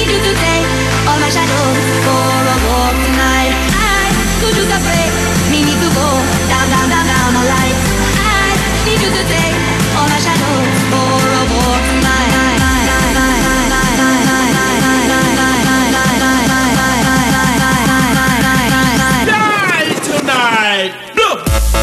need you to take all my shadows for a walk tonight. I could use a break, me need to go down, down, down, down the lights. I need you to take all my shadows for a walk tonight. Die tonight. Look.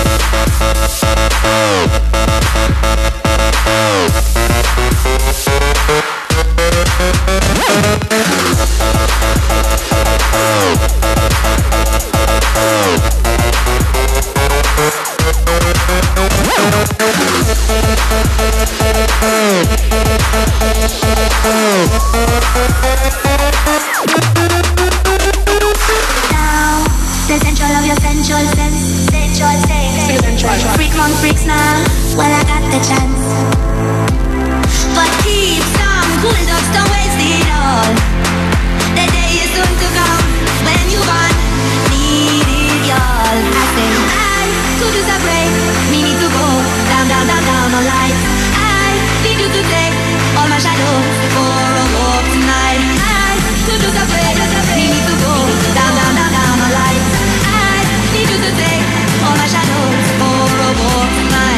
Now, the central of your sensual sense, sensual sense. Freak among freaks now, well I got the chance. But keep some cool dogs, don't waste it all. The day is soon to come when you want, need it y'all. I say I could use a break, me need to go down, down, down, down on lights. I need you to take all my shadows for a walk tonight. I could use a break, me need to go down, down, down, down on lights. I need you to take all my shadows for a walk tonight.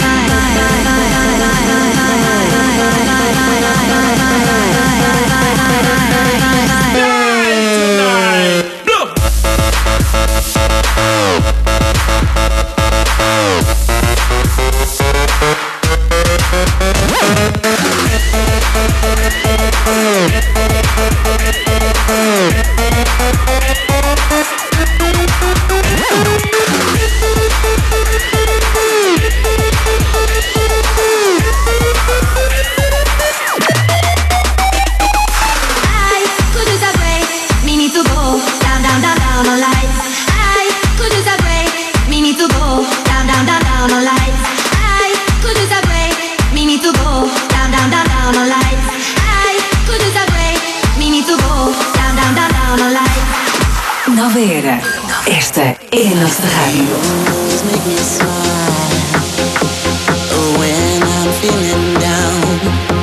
Nova Era. Esta é a nossa rádio. Make me smile when I'm feeling down.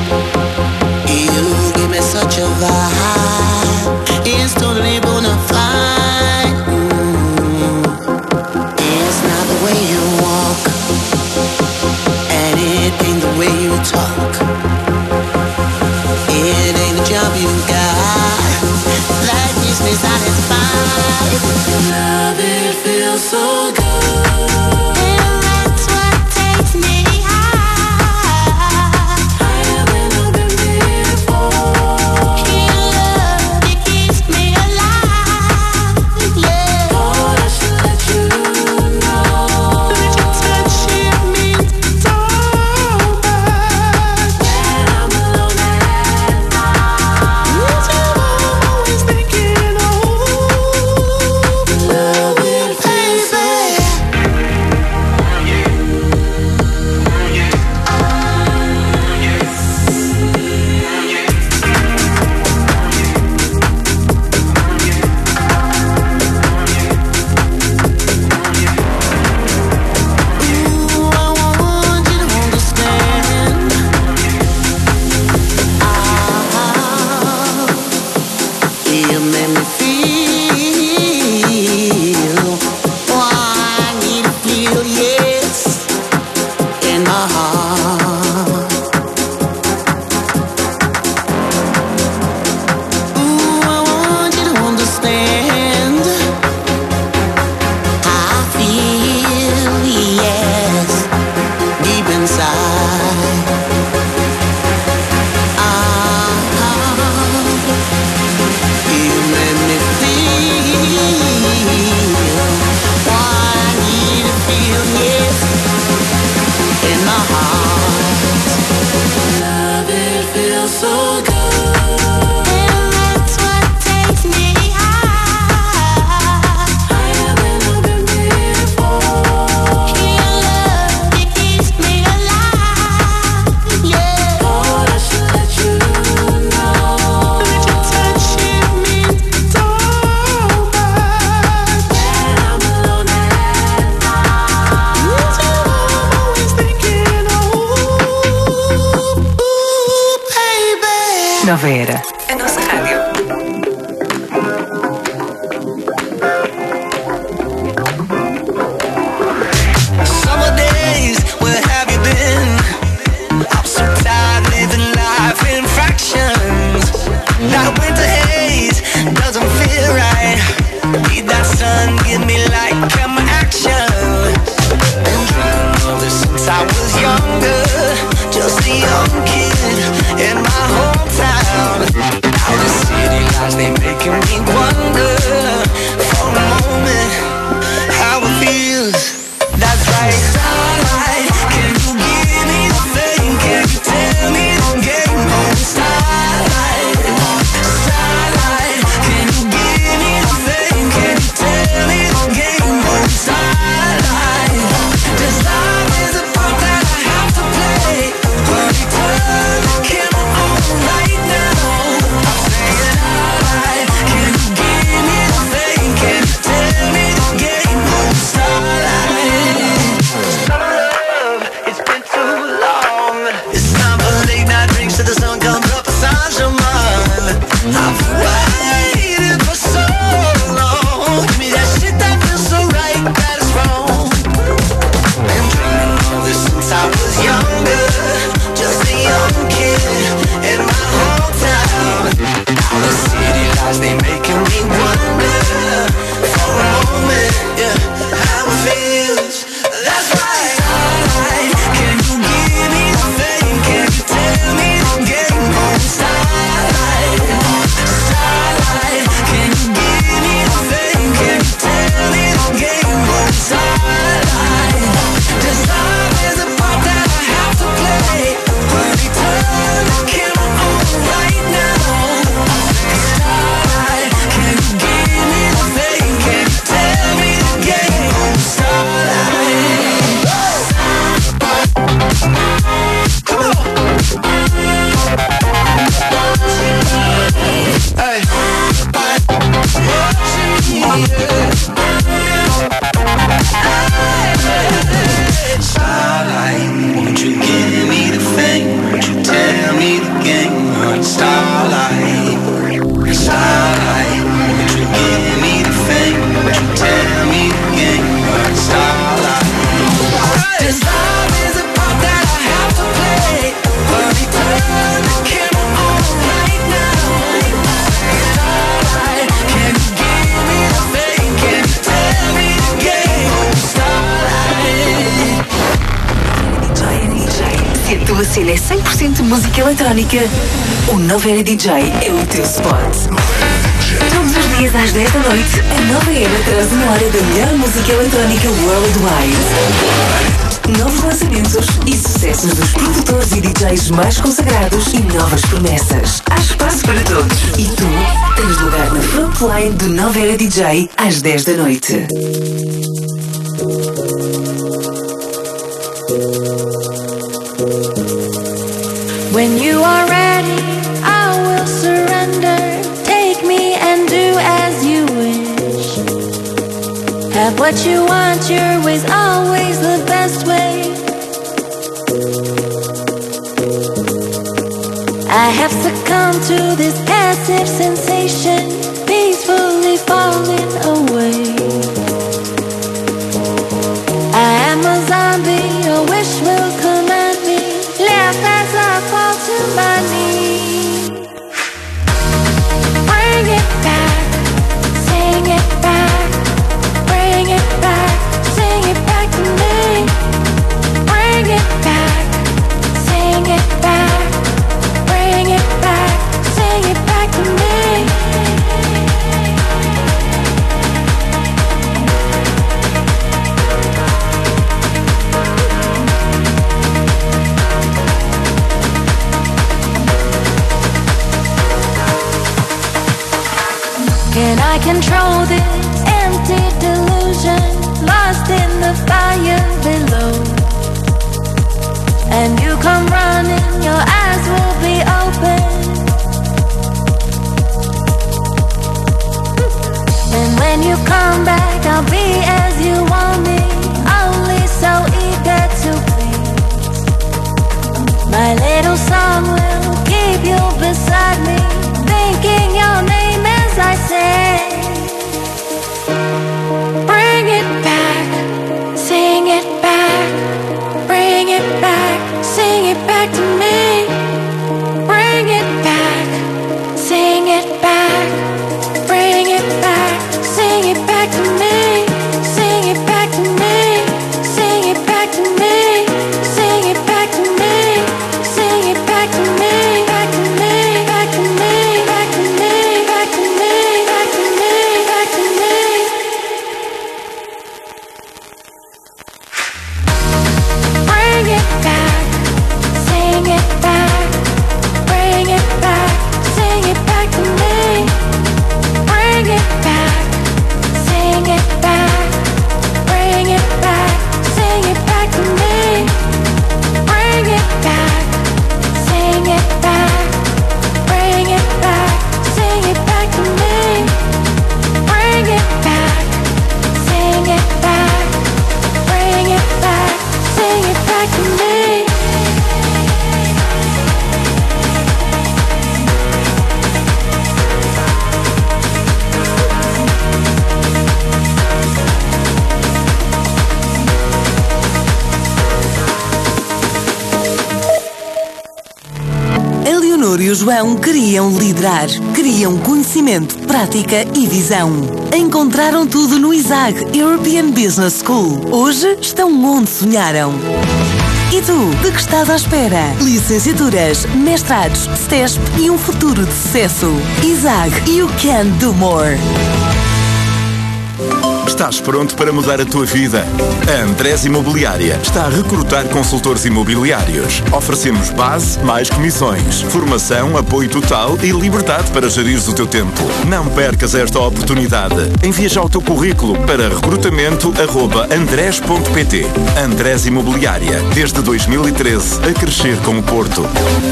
You give me such a vibe. It's totally bona fide. It's not the way you walk, and it ain't the way you talk. It ain't the job you got that keeps me satisfied. Love, it feels so good. Nova Era. A nossa rádio. That winter haze doesn't feel right. Need that sun, give me light, come action. Been dreaming of this since I was younger, just a young kid in my hometown. Now the city lights, they making me wonder for a moment how it feels. That's right. Starlight, can you give me the thing? Can you tell me the game? Oh, starlight, starlight, can you give me the thing? Can you tell me the game? Oh, starlight, this love is a part that I have to play. Honey, turn the camera on right now. I'm saying starlight, can you give me the thing? Can you tell me the game? Oh, starlight. Summer love, it's been too long. It's time for late night drinks till the sun comes up. Saint-Germain, I've waited for so long. Give me that shit that feels so right, that is wrong. Been dreaming of this since I was younger, just a young kid in my hometown. Now the city lights, they making me wonder for a moment, yeah, how it feels. That's right. Starlight, can you give me the thing? Can you tell me the game? Oh, starlight, starlight, can you give me the thing? Can you tell me the game? Oh, starlight, this love is a part that I have to play. Honey, turn the camera on right now. Starlight, can you give me the thing? Can you tell me the game? Oh, starlight. Come on. Hey. Starlight, won't you give me the thing? Won't you tell me the game? Starlight, starlight, won't you give me the thing? Won't you tell me the game? Starlight, this love is a part that I have to play. Honey, turn the camera on right now. Starlight, can you give me the thing? Can you tell me the game? Starlight. Se a tua cena é 100% música eletrónica, o Nova Era DJ é o teu spot. Todos os dias às 10 da noite, a Nova Era traz uma hora da melhor música eletrónica worldwide. Novos lançamentos e sucessos dos produtores e DJs mais consagrados e novas promessas. Há espaço para todos e tu tens lugar na frontline do Nova Era DJ às 10 da noite. When you are ready, I will surrender. Take me and do as you wish. Have what you want, your way's always the best way. I have succumbed to this passive sensation, peacefully falling away. I am a zombie, a wish will command me, laugh as I fall to my knees. Bring it back, sing it back, bring it back, sing it back to me. Bring it back, sing it back, bring it back, sing it back to me. Can I control this empty delusion, lost in the fire below? And you come running, your eyes will be open. And when you come back, I'll be as you want me, only so eager to please. My little song will keep you beside me, thinking your name as I say. Bring it back, sing it back, bring it back, sing it back to me. Bring it back, sing o João queriam liderar. Queriam conhecimento, prática e visão. Encontraram tudo no ISAG European Business School. Hoje estão onde sonharam. E tu, de que estás à espera? Licenciaturas, mestrados, STESP e um futuro de sucesso. ISAG, you can do more. Estás pronto para mudar a tua vida? A Andrés Imobiliária está a recrutar consultores imobiliários. Oferecemos base, mais comissões, formação, apoio total e liberdade para gerires o teu tempo. Não percas esta oportunidade. Envia já o teu currículo para recrutamento@andres.pt. Andrés Imobiliária, desde 2013, a crescer com o Porto.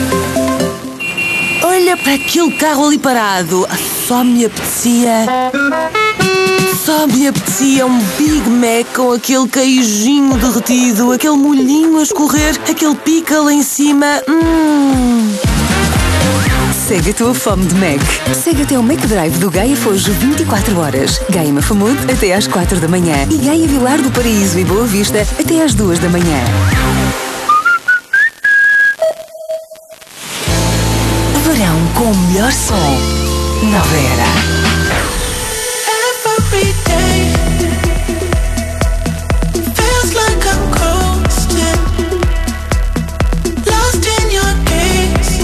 Olha para aquele carro ali parado. Só me apetecia um Big Mac com aquele queijinho derretido, aquele molhinho a escorrer, aquele pickle em cima. Segue a tua fome de Mac. Segue até o Mac Drive do Gaia Fojo 24 horas. Gaia Mafamud até às 4 da manhã. E Gaia Vilar do Paraíso e Boa Vista até às 2 da manhã. Verão com o melhor som. Nova Era. Every day feels like I'm coasting, lost in your gaze,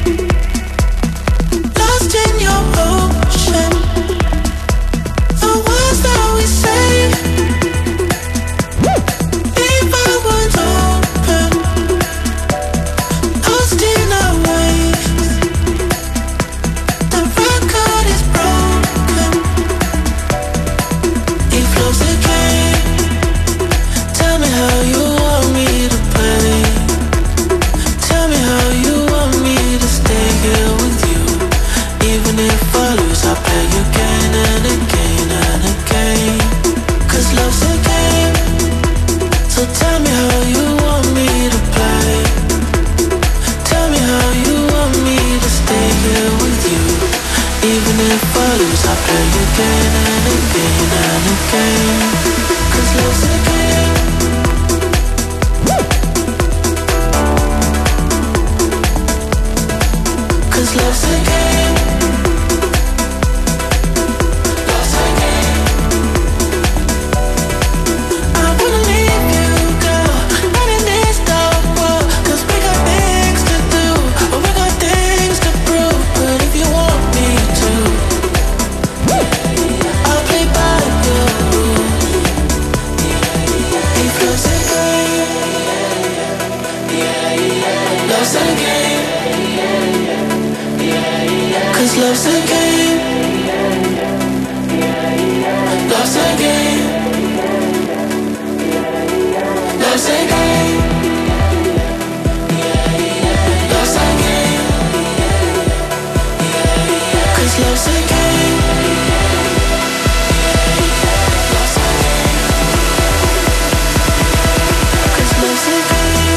lost in your ocean. The words that we say, if I was open, lost in our waves. The record is broken. It flows again. Tell me how you want me to play. Tell me how you want me to stay here with you. Even if I lose, I'll play again and again and again. 'Cause love's a game. So tell me how you want me to play. Tell me how you want me to stay here with you. Even if I lose, I'll play again and again and again. 'Cause love's a game. 'Cause love's a game. Love's a game. I wanna leave you, girl, not in this dark world. 'Cause we got things to do, we got things to prove. But if you want me to, I'll play by your rules. If love's a game, love's a game. 'Cause love's a game. Love's a game. Love's a game. Love's a game. 'Cause love's a game. Love's a game. 'Cause love's a game.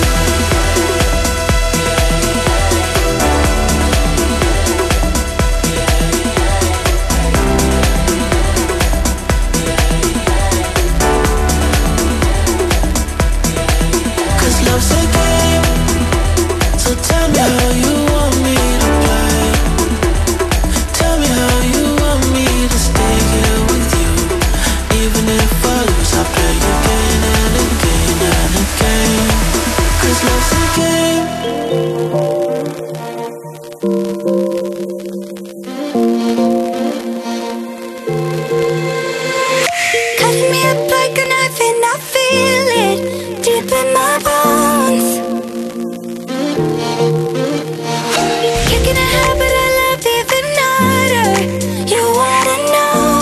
'Cause love's a game. So tell me how you want me to play. Tell me how you want me to stay here with you. Even if I lose, I'll play again and again and again. 'Cause love's a game. Cut me up like a knife and I feel it deep in my bones. Kicking a habit I love even harder. You wanna know?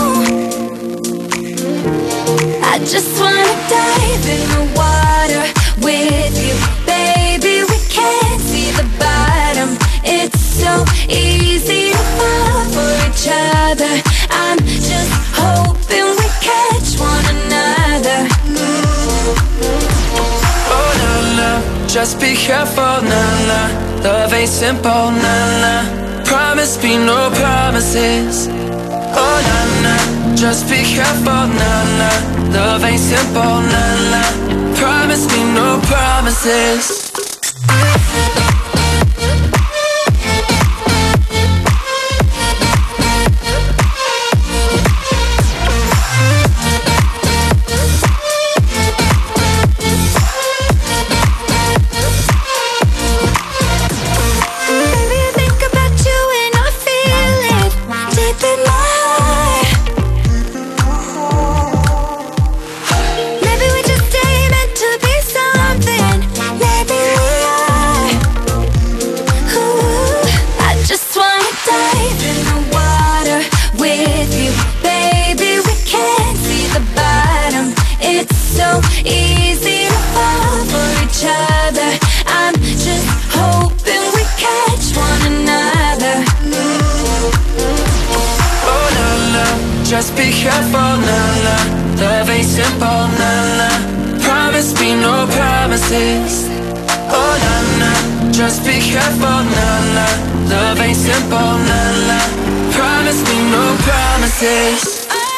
I just wanna dive in the water with you, baby. We can't see the bottom. It's so easy to fall for each other. I'm just hoping we catch one another. Oh na na, just be careful, na na. Love ain't simple, na na. Promise me no promises. Oh na na, just be careful, na na. Love ain't simple, na na. Promise me no promises. just be careful, nah, nah. Love ain't simple, nah, nah. Promise me no promises. Oh, nah, nah. Just be careful, nah, nah. Love ain't simple, nah, nah. Promise me no promises.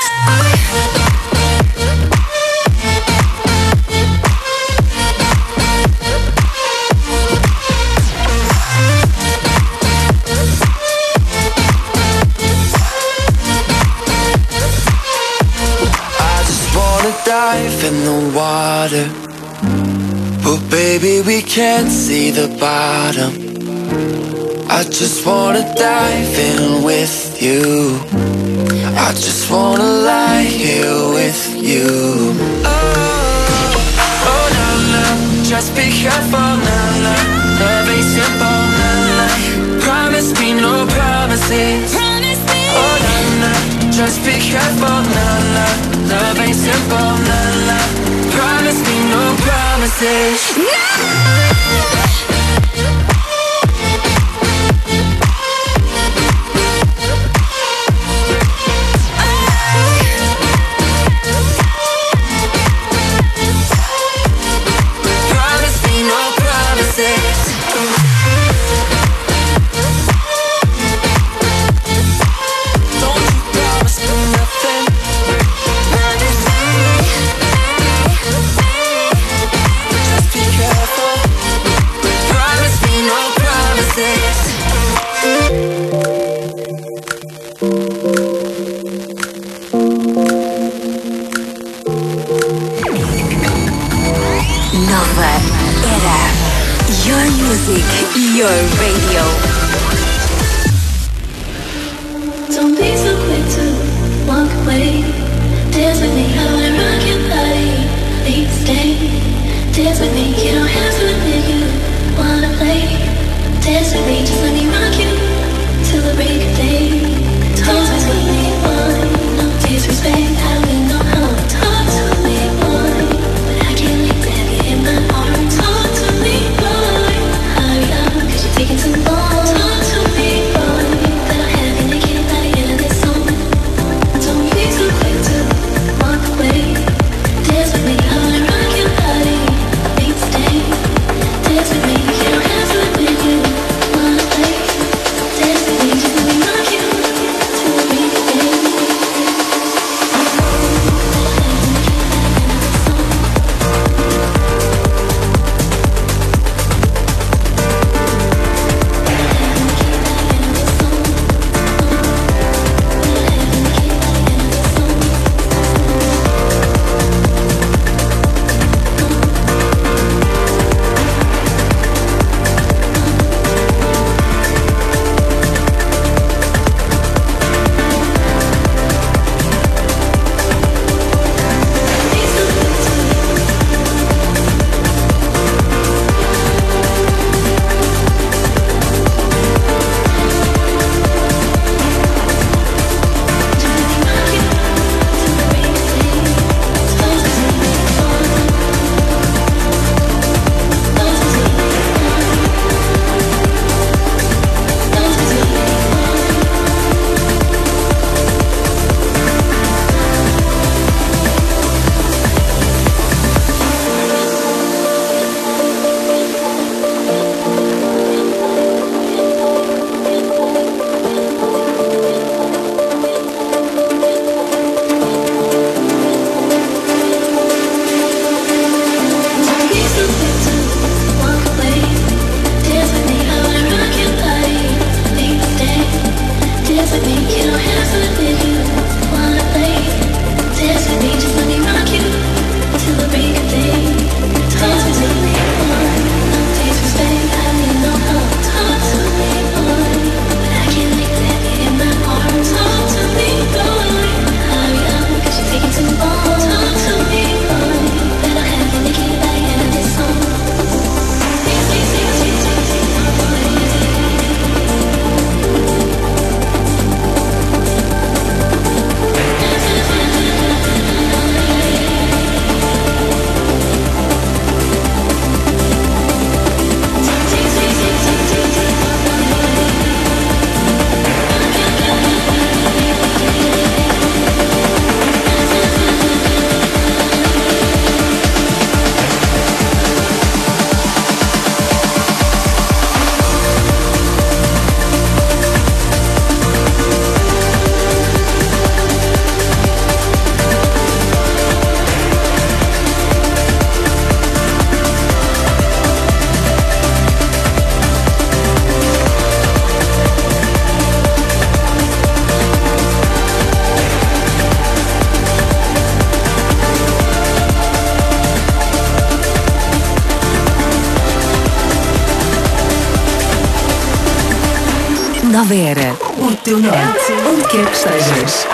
Dive in the water, but baby we can't see the bottom. I just wanna dive in with you. I just wanna lie here with you. Oh, nah, nah. Just be careful, nah, nah. Love ain't simple, nah, nah. Promise me no promises. Oh, nah, nah. Just be careful, nah, nah. Love ain't simple, nah, nah. Promise me no promises. Promise me no promises. Don't you promise me nothing. Just be careful. Promise me no promises. Nova Era. Your music, your radio. Don't be so quick to walk away. Dance with me, I wanna rock your body. Please stay. Dance with me, you don't have to admit you wanna play. Dance with me, just let me rock you till the break of day. Dance with me, boy, no disrespect. I don't even know how to talk to me, boy, but I can't wait to have you in my arms. Talk to me, boy, hurry up, 'cause you're taking too long. Talk to me, boy, but I'll have you naked by the end of this Nova Era. O teu norte, onde quer que estejas.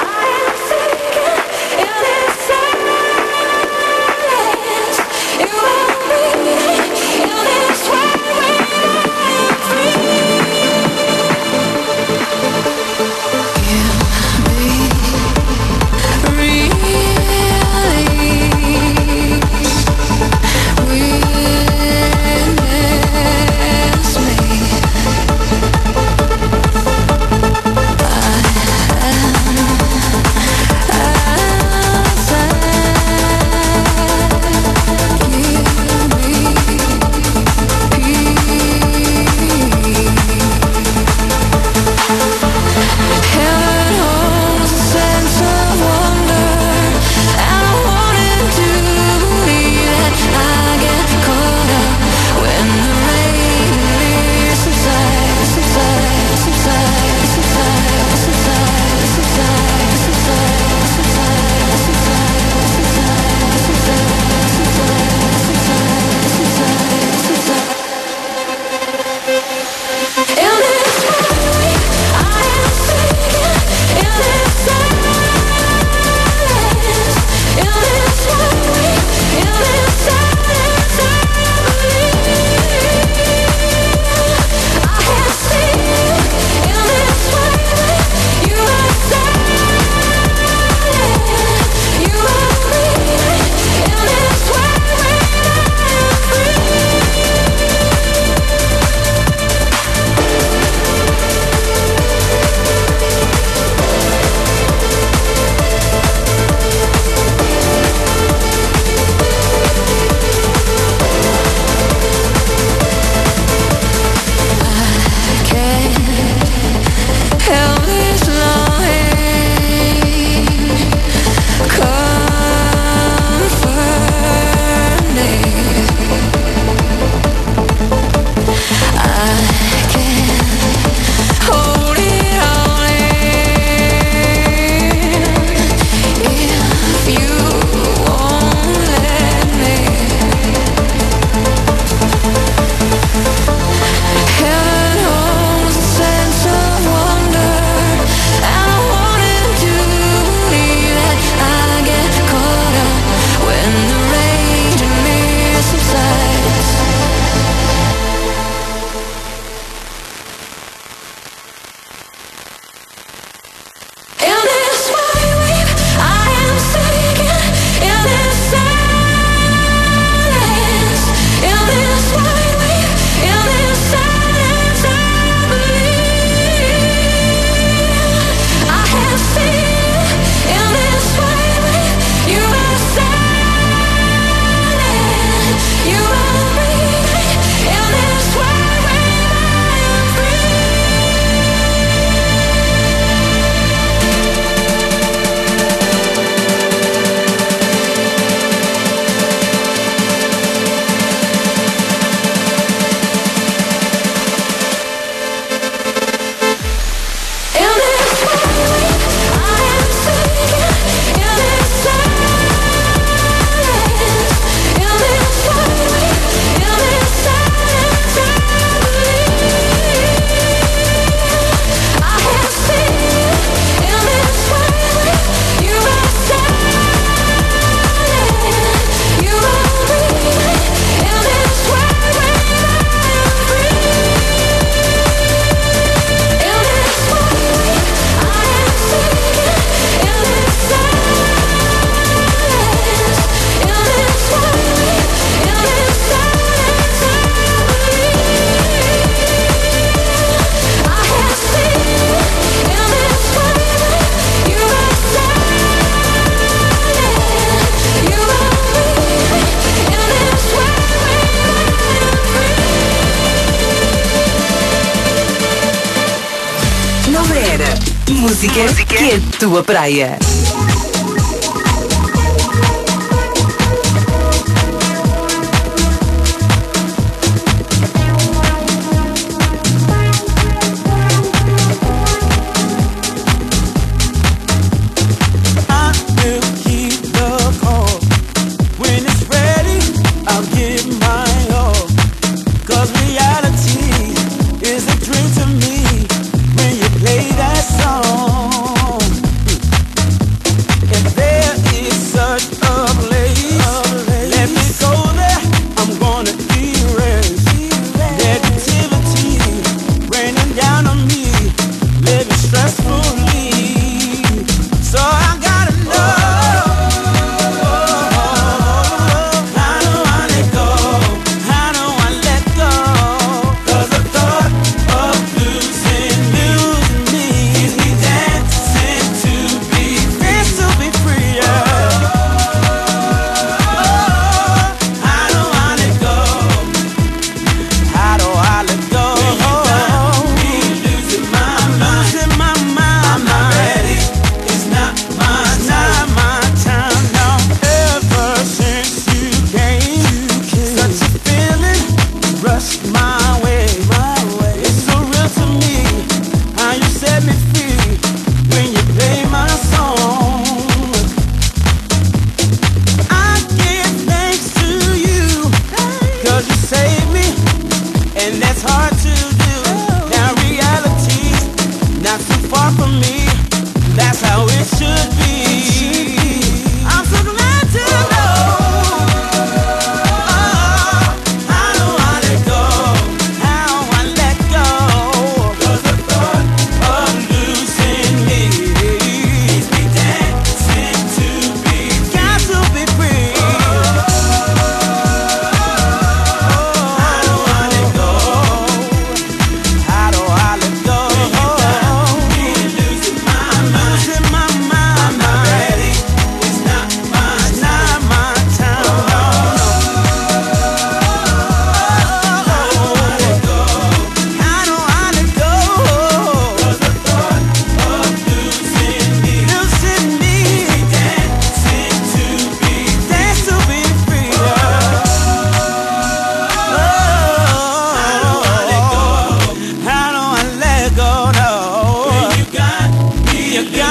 Música que é tua praia. Reality is a dream to me when you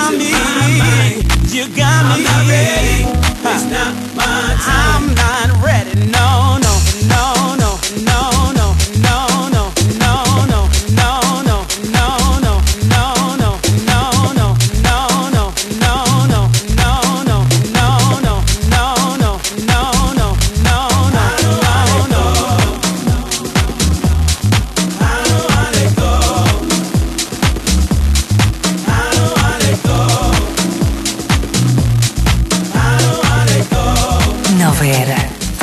got me. You got me. I'm not ready. It's not my time. I'm not ready. No, no, no, no, no, no, no, no, no, no, no, no, no, no, no, no, no, no, no, Nova Era.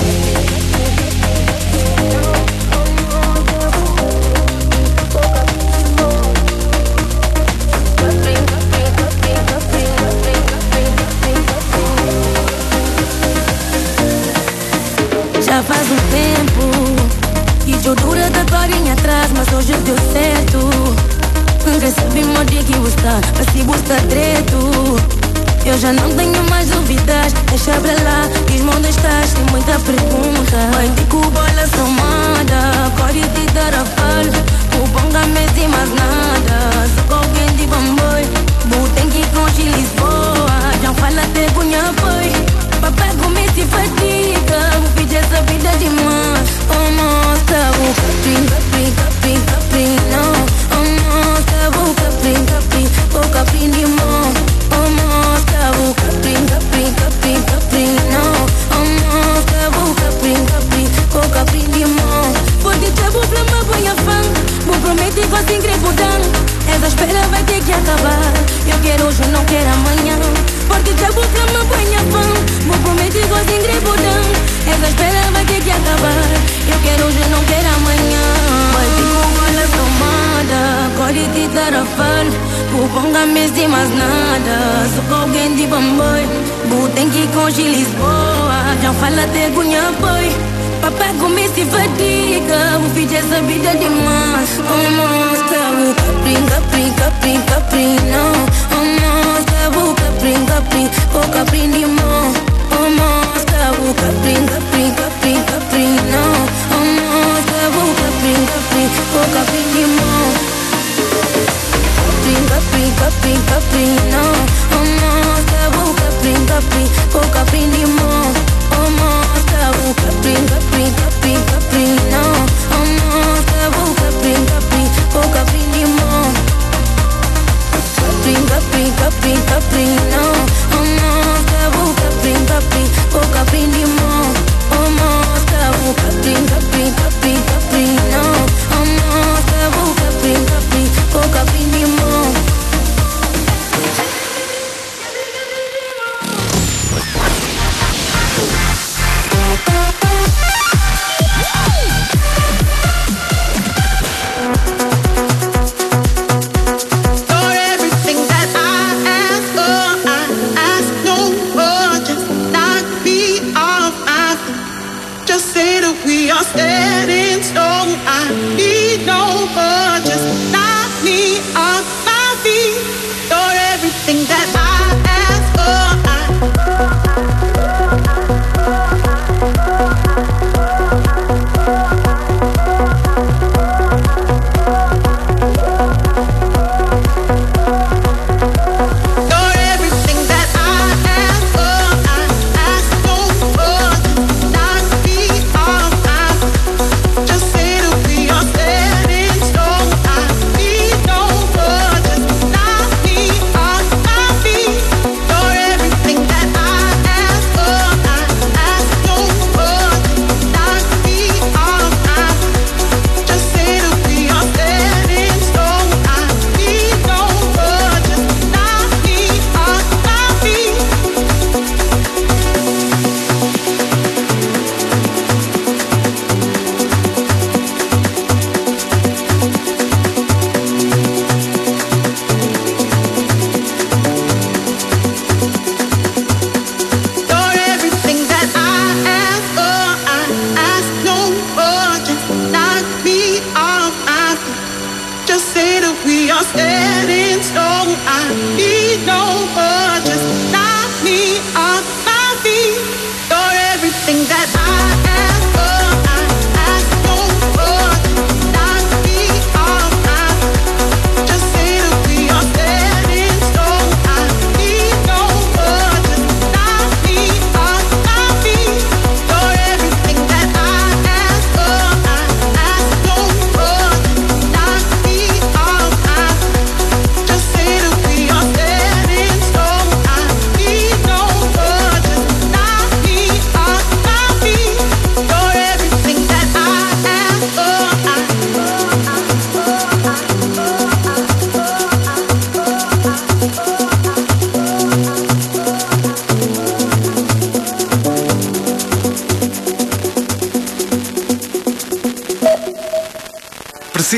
Já faz um tempo que eu dura da corinha atrás, mas hoje deu certo. Recebi meu dia que está, mas se busca treto. Eu já não tenho mais dúvidas, deixa pra lá, diz-me onde estás, tem muita pergunta. Mãe de Cubola somada, corre de dar a falha, o bom da mesa e mais nada. Só com alguém de bamboi, tem que ir com Lisboa, já fala até cunha foi. Papai come se fatiga, o filho essa vida demais. Oh nossa, o capim, capim, capim, capim, não. Oh nossa, o capim, capim, o capim de mão. Oh nossa, o capim, capim, capim, capim, não. Oh nossa, o capim, capim, o capim de mão. Porque te vou flamar, põe a fã. Vou prometer que assim querer mudar. Essa espera vai ter que acabar. Eu quero hoje, não quero amanhã. Porque te vou flamar, põe a fã. Vou prometer que assim querer mudar. Essa espera vai ter que acabar. Eu quero hoje, não quero amanhã. Vai ter com olha tomada, corre de dar a falha. O ponga mesa e mais nada. Só com alguém de bamboi. Tem que ir com Lisboa, já fala até cunha foi. Papai come se fatiga, o filho essa vida demais. Oh nossa, o capim, capim, capim, capim, não. Oh nossa, o capim, capim, o capim de mão. Oh nossa, o capim, capim, capim, capim, não. Oh nossa, o capim, capim, o capim de mão. Capim, capim, capim, capim, não. Oh nossa, o capim, capim, o capim de mão. Oh nossa, o capim, capim, capim, capim, não. Oh nossa, o capim, capim, o capim de mão. Capim, capim, capim, capim, não. Oh nossa, o capim, capim, o capim de mão. Oh nossa, o capim, capim, capim, capim, não. Oh nossa, o capim, capim, o capim de mão.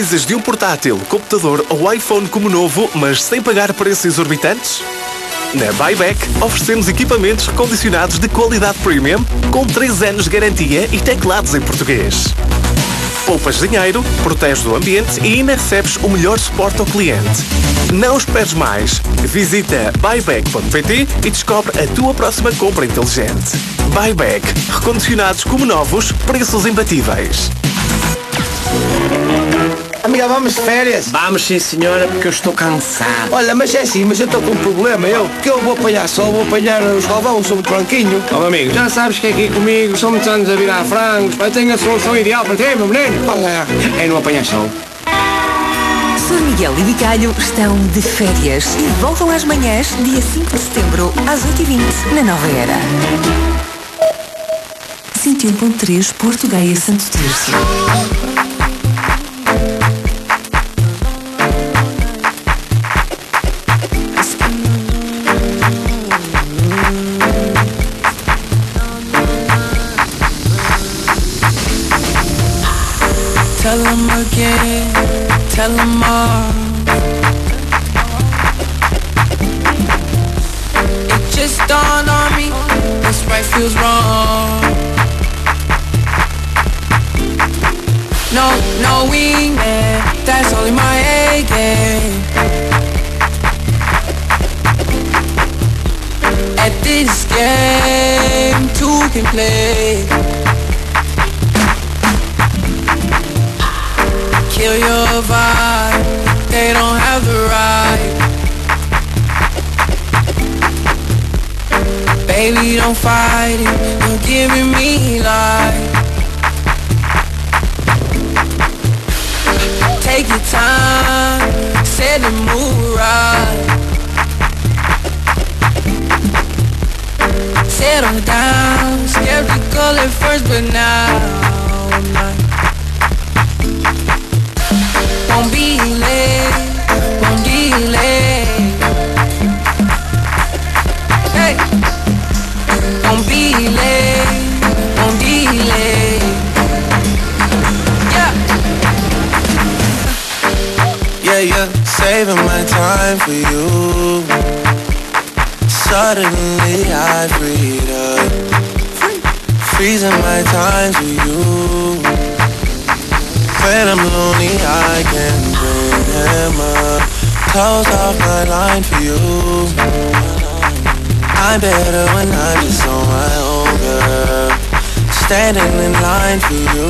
Precisas de um portátil, computador ou iPhone como novo, mas sem pagar preços exorbitantes? Na Buyback, oferecemos equipamentos recondicionados de qualidade premium, com 3 anos de garantia e teclados em português. Poupas dinheiro, proteges o ambiente e ainda recebes o melhor suporte ao cliente. Não esperes mais. Visita buyback.pt e descobre a tua próxima compra inteligente. Buyback. Recondicionados como novos, preços imbatíveis. Amiga, vamos de férias? Vamos sim, senhora, porque eu estou cansado. Olha, mas é assim, mas eu estou com um problema, porque eu vou apanhar sol, vou apanhar os galvão, sou muito branquinho. Ó, meu amigo, já sabes que aqui comigo são muitos anos a virar frangos. Eu tenho a solução ideal para ti, meu menino. Qual é? É não apanhar sol. Sr. Miguel e Bicalho estão de férias e voltam às manhãs, dia 5 de setembro, às 8h20, na Nova Era. 101.3 Porto Gaia Santo Tirso. Tell them again, tell them all. It just dawned on me, this right feels wrong. No, no wingman, that's only my A game. At this game, two can play. Kill your vibe, they don't have the right. Baby, don't fight it, you're giving me life. Take your time, set the mood right. Settle down, skeptical at first, but now I'm not. Won't be late, won't delay. Hey, won't be late, won't delay. Yeah. Yeah, yeah, saving my time for you. Suddenly I freed up, freezing my time for you. When I'm lonely, I can bring him up. Close off my line for you. I'm better when I'm just on my own, girl. Standing in line for you.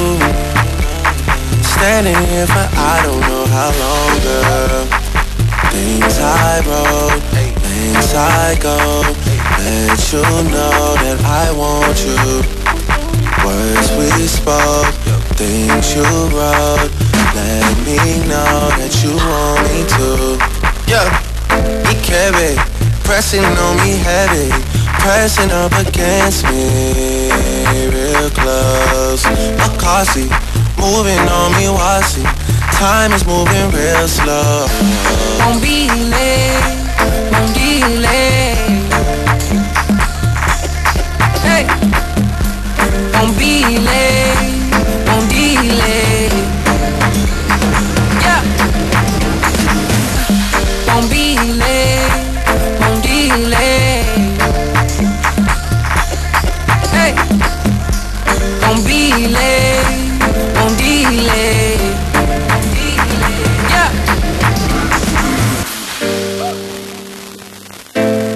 Standing here for I don't know how long, girl. Things I wrote, things I go. Let you know that I want you. Words we spoke, things you wrote. Let me know that you want me to. Yeah, he carry, pressing on me heavy, pressing up against me, real close. Akasi, moving on me wasi. Time is moving real slow. Won't be late, won't delay. Hey, won't be late, won't delay. Yeah, won't be late, won't delay. Hey, won't be late, won't delay. Yeah.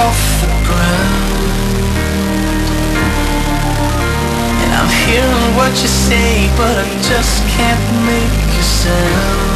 off the ground. And I'm hearing what you say, but I just can't make a sound.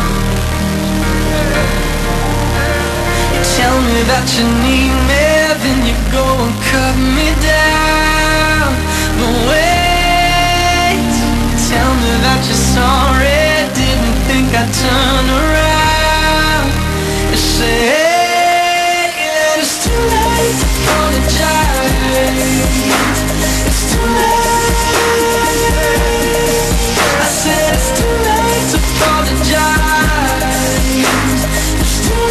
You tell me that you need me, then you go and cut me down. But wait, tell me that you're sorry, didn't think I'd turn around. You say it's too late to apologize. It's too late. I said it's too late to apologize. It's too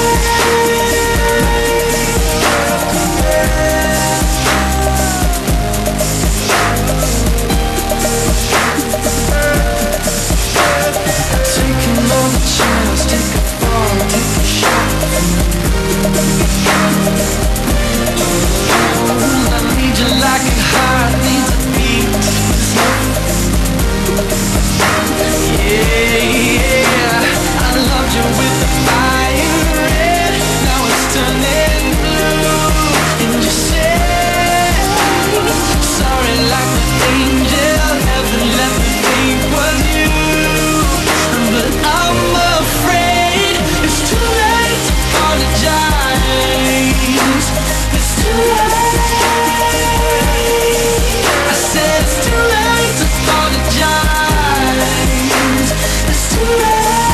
take another chance, take a fall, take a shot. I need you like a heart needs a beat. Yeah, I loved you with the fire red. Now it's turning blue. And you say sorry like an angel. Heaven let me think was you. But I'm afraid it's too late to apologize. It's too late. I said it's too late to apologize. It's too late.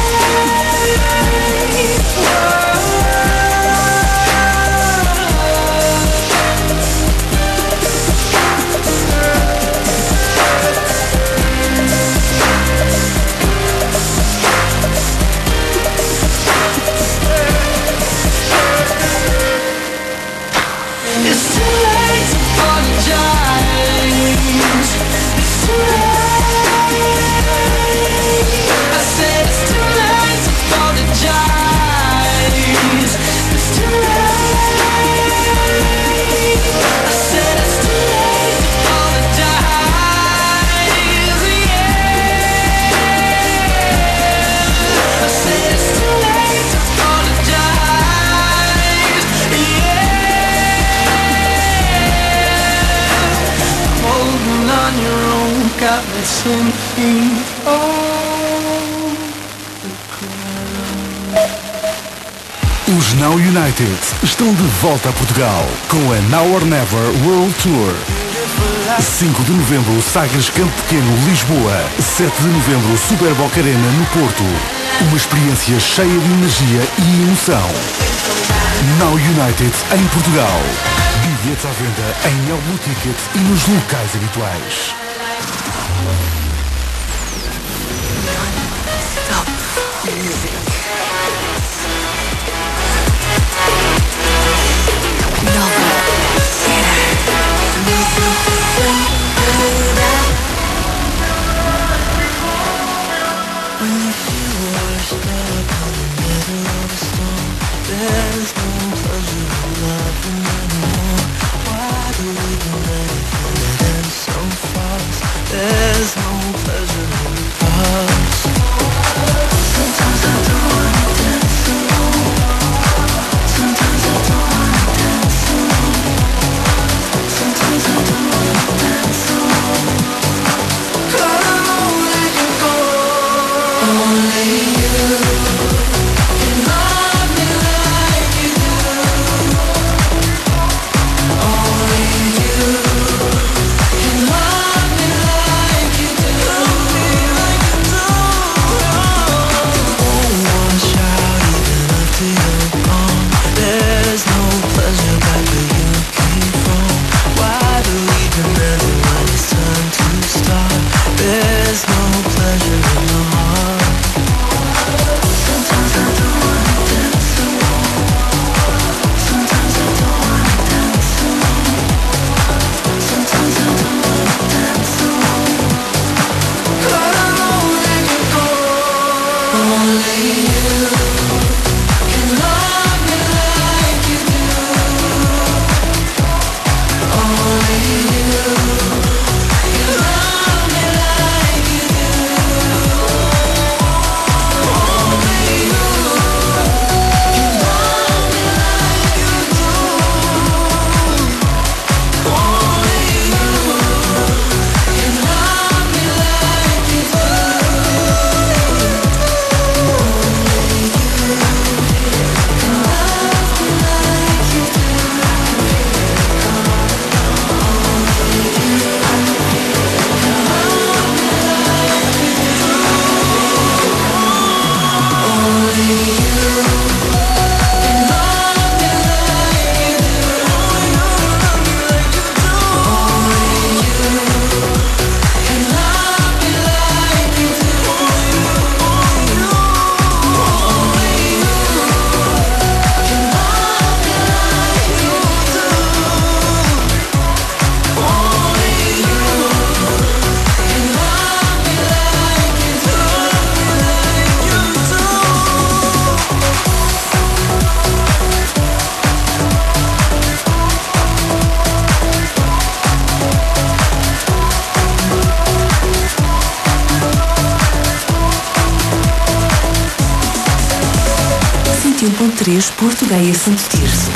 It's too late to apologize. It's too late. I said it's too late to apologize. It's too late. I said it's too late to apologize. Yeah. I said it's too late to apologize. Yeah. Holding on your own got me 10 feet off the ground. Os Now United estão de volta a Portugal com a Now or Never World Tour. 5 de novembro, Sagres Campo Pequeno, Lisboa. 7 de novembro, Super Boca Arena, no Porto. Uma experiência cheia de energia e emoção. Now United em Portugal. Bilhetes à venda em Elmo Ticket e nos locais habituais. There's no pleasure in loving anymore. Why do we do anything that ends so fast? There's no pleasure in the past. Sometimes I don't wanna dance alone. Sometimes I don't 3, Porto Gaia Santo Tirso.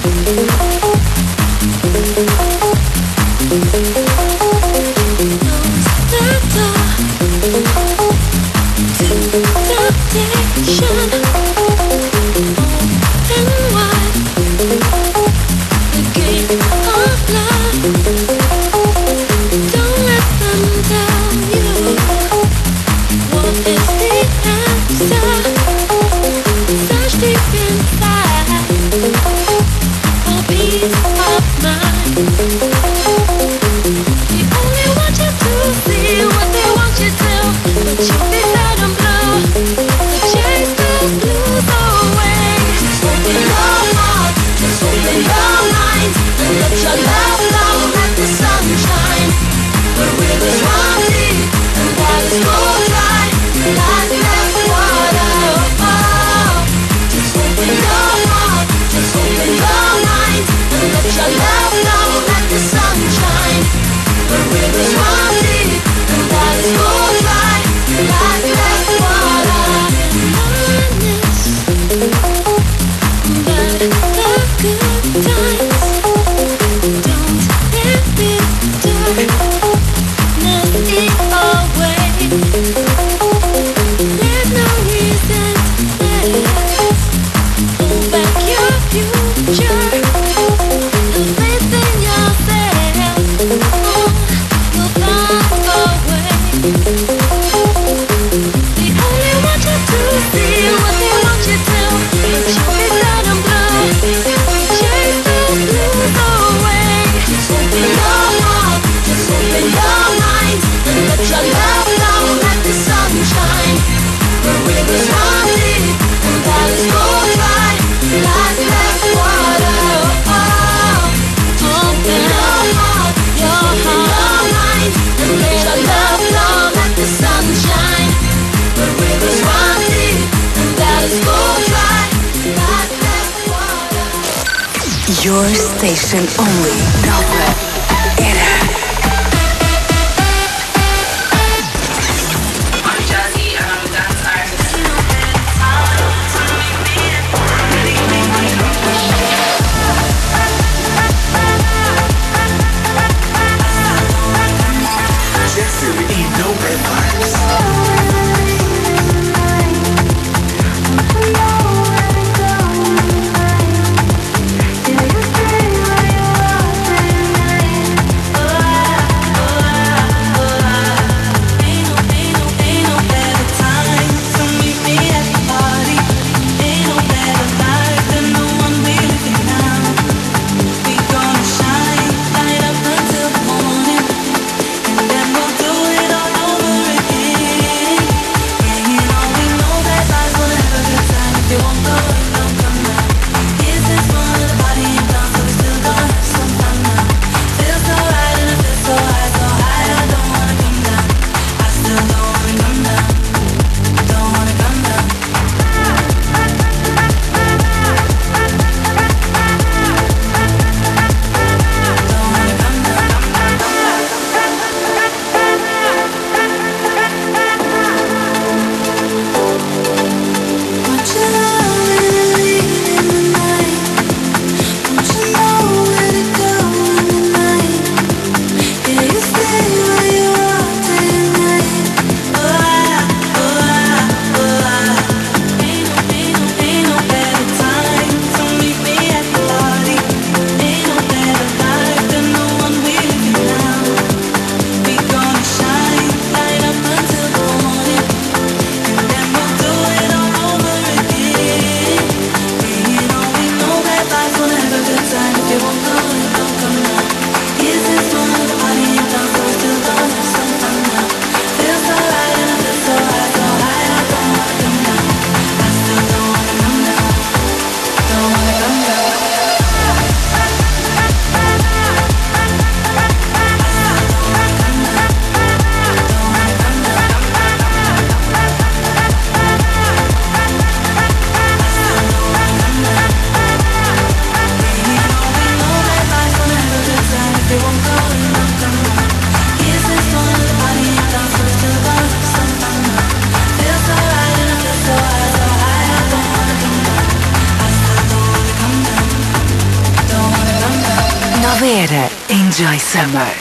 Your station only. Nova Era. I'm Jazzy and I'm a dance artist. Jackson e Nova Vibes. Oh Nova era. Enjoy Summer.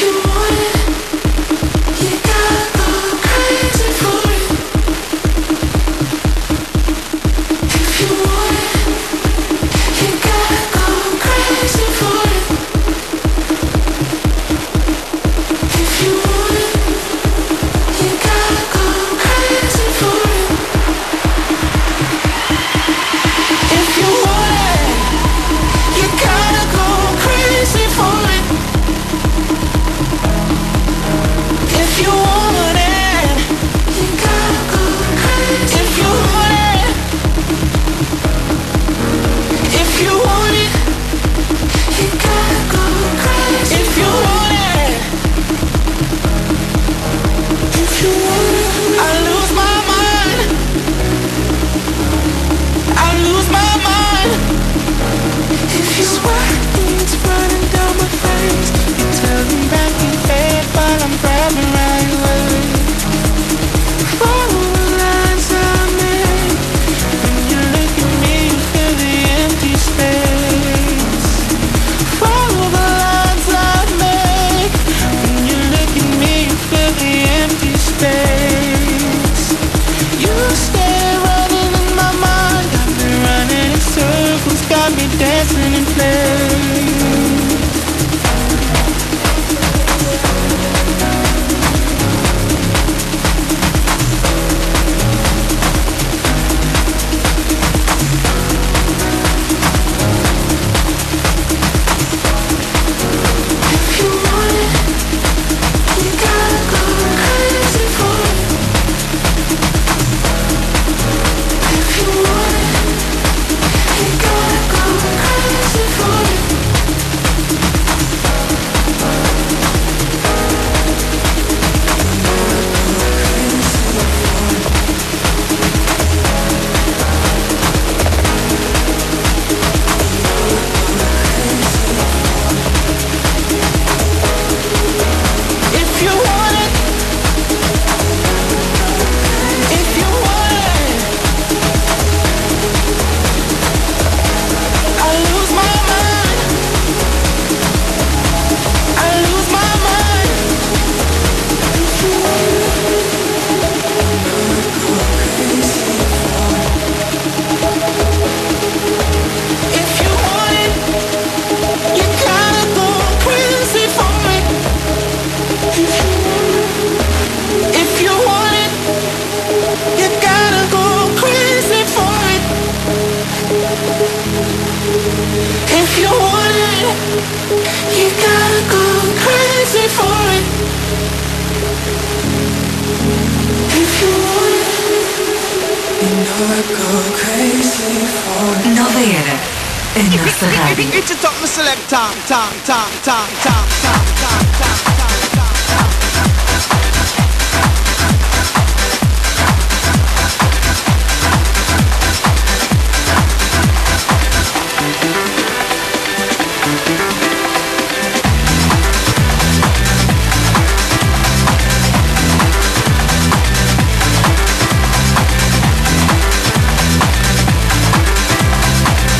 Nova era. A nossa rádio. It's a top select time.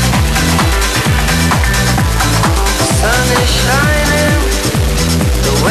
Sun is shining, the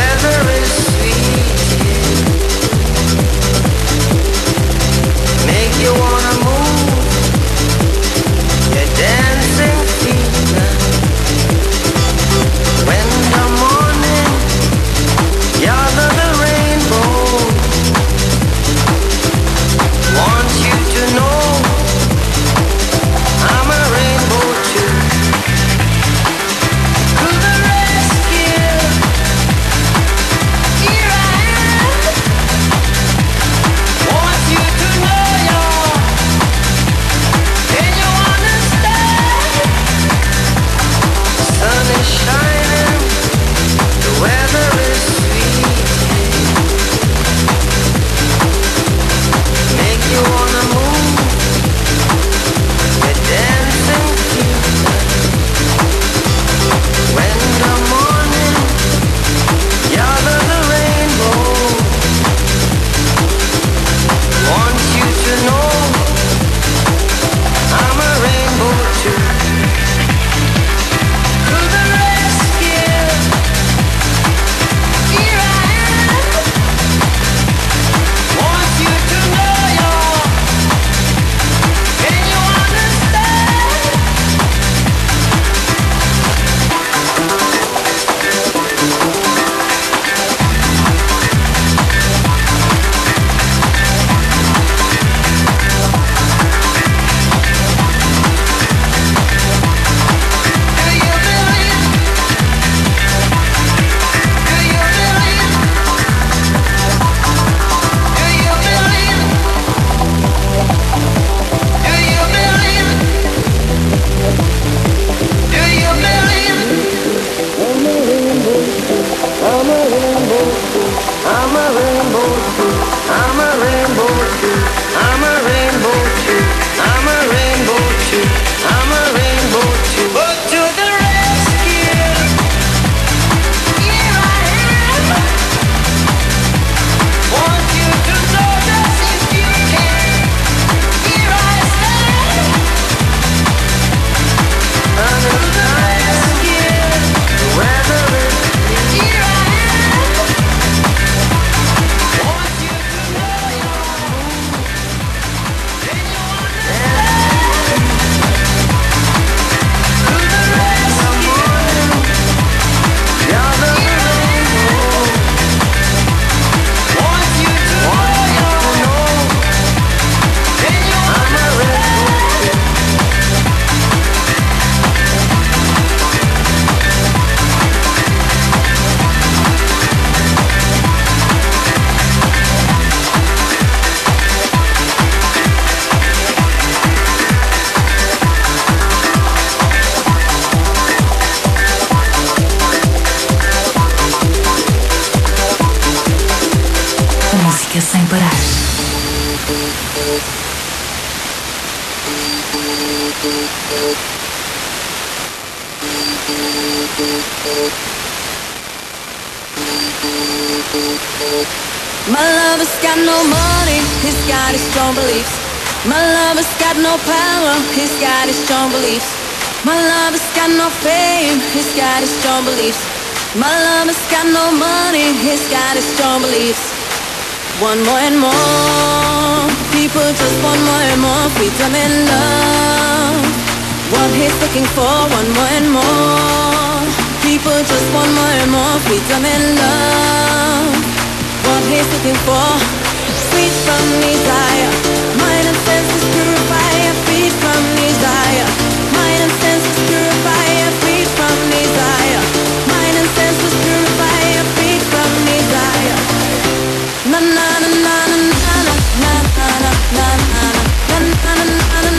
My lover's got no money, he's got his strong beliefs. My lover's got no power, he's got his strong beliefs. My lover's got no fame, he's got his strong beliefs. My lover's got no money, he's got his strong beliefs. One more and more, people just want more and more freedom and love. What he's looking for, one more and more, people just want more and more freedom and love. What he's looking for, freed from desire, mind and senses purifier, freed from desire, mind and senses purifier, freed from desire, mind and senses purifier, freed from desire. Na na na na na na na na na na na na na na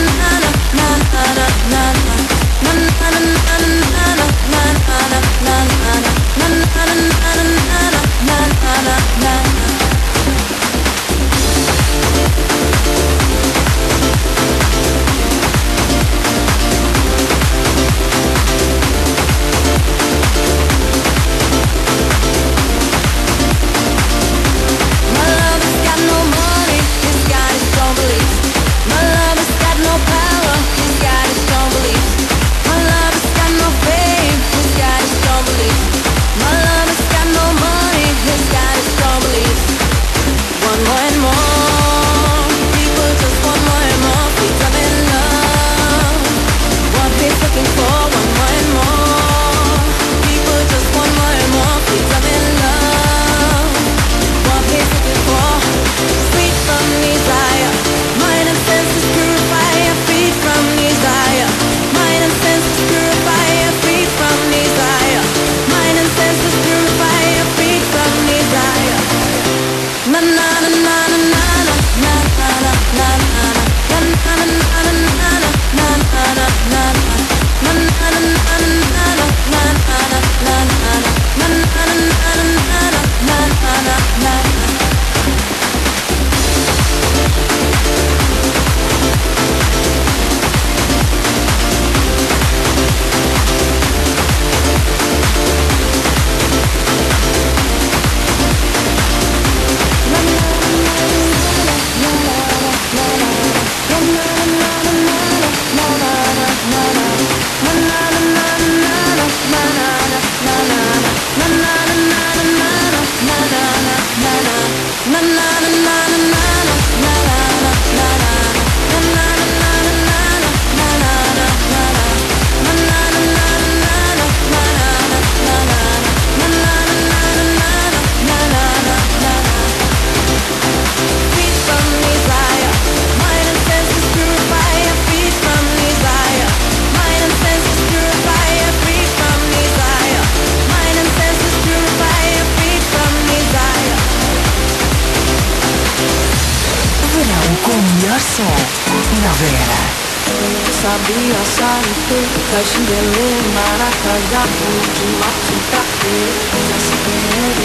Sabia, sabe que Caxinguele, Maracajá, de norte pra feira, se primeiro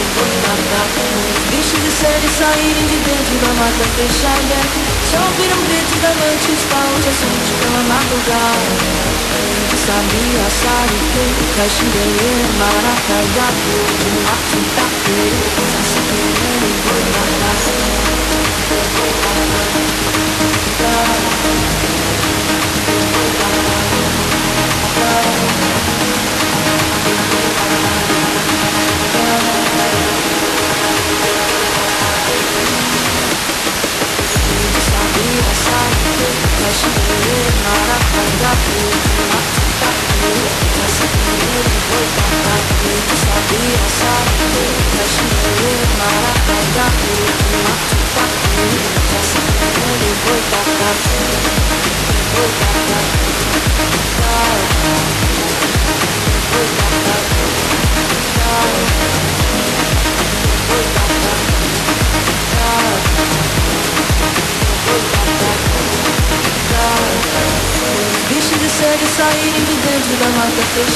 bichos de sede saírem de dentro da mata fechada. Só ouviram grito da noite, está hoje assente pela madrugada. Sabia, sabe que Caxinguele, Maracajá, de norte pra feira, se primeiro Bichos de sede saírem de dentro da mata fechada.